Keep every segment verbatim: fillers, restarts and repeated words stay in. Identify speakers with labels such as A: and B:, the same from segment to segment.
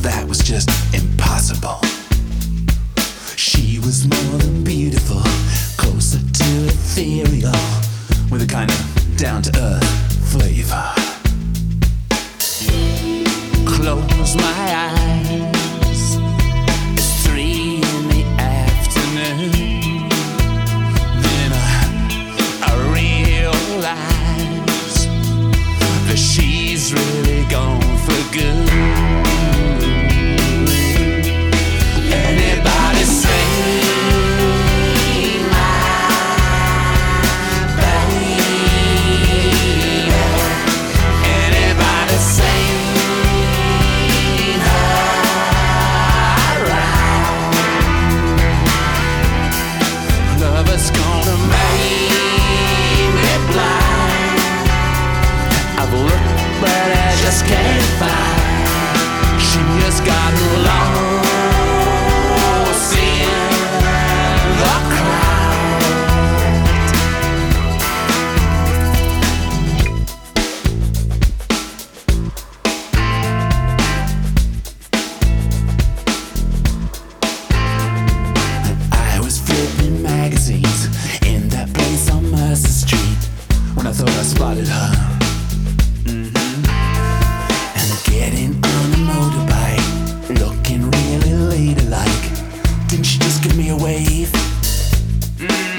A: that was just impossible. She was more than beautiful, closer to ethereal, with a kind of down-to-earth flavor. Close my eyes, it's three in the afternoon. Then I, I realize that she's really gone for good. Anybody say can't find. She has gotten lost in the crowd. I was flipping magazines in that place on Mercer Street when I thought I spotted her. Getting on a motorbike, looking really ladylike. Didn't she just give me a wave? Mm.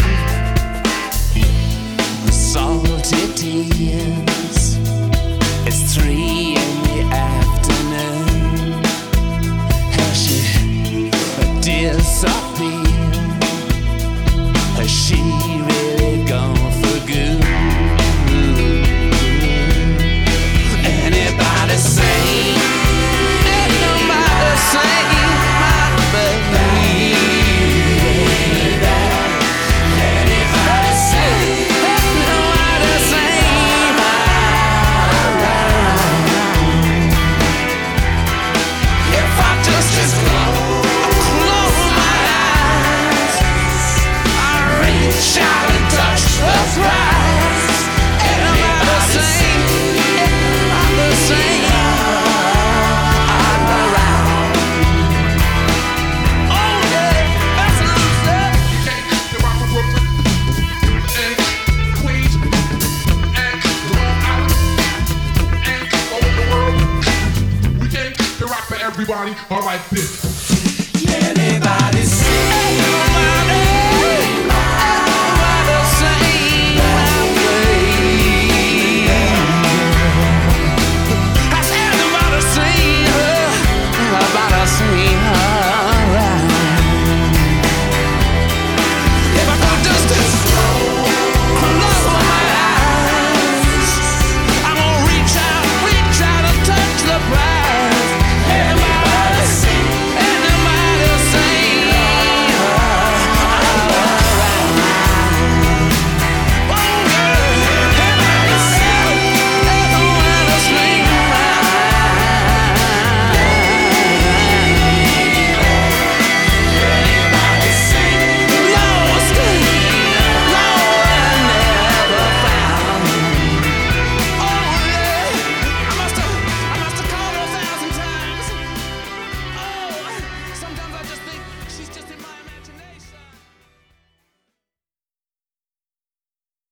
A: Salty tears. It's three in the afternoon. How she disappeared? Has she really gone for good? Anybody say, ain't nobody say my baby. Anybody say, ain't nobody say my right. If I just, just close, close my eyes, I reach out and touch the prize. Anybody say, the same. I'm around. Oh yeah, that's what I'm saying. You can't get rock from Brooklyn and Queens and Long Island and all over the world. We can't get rock for everybody. All right, this. Anybody see?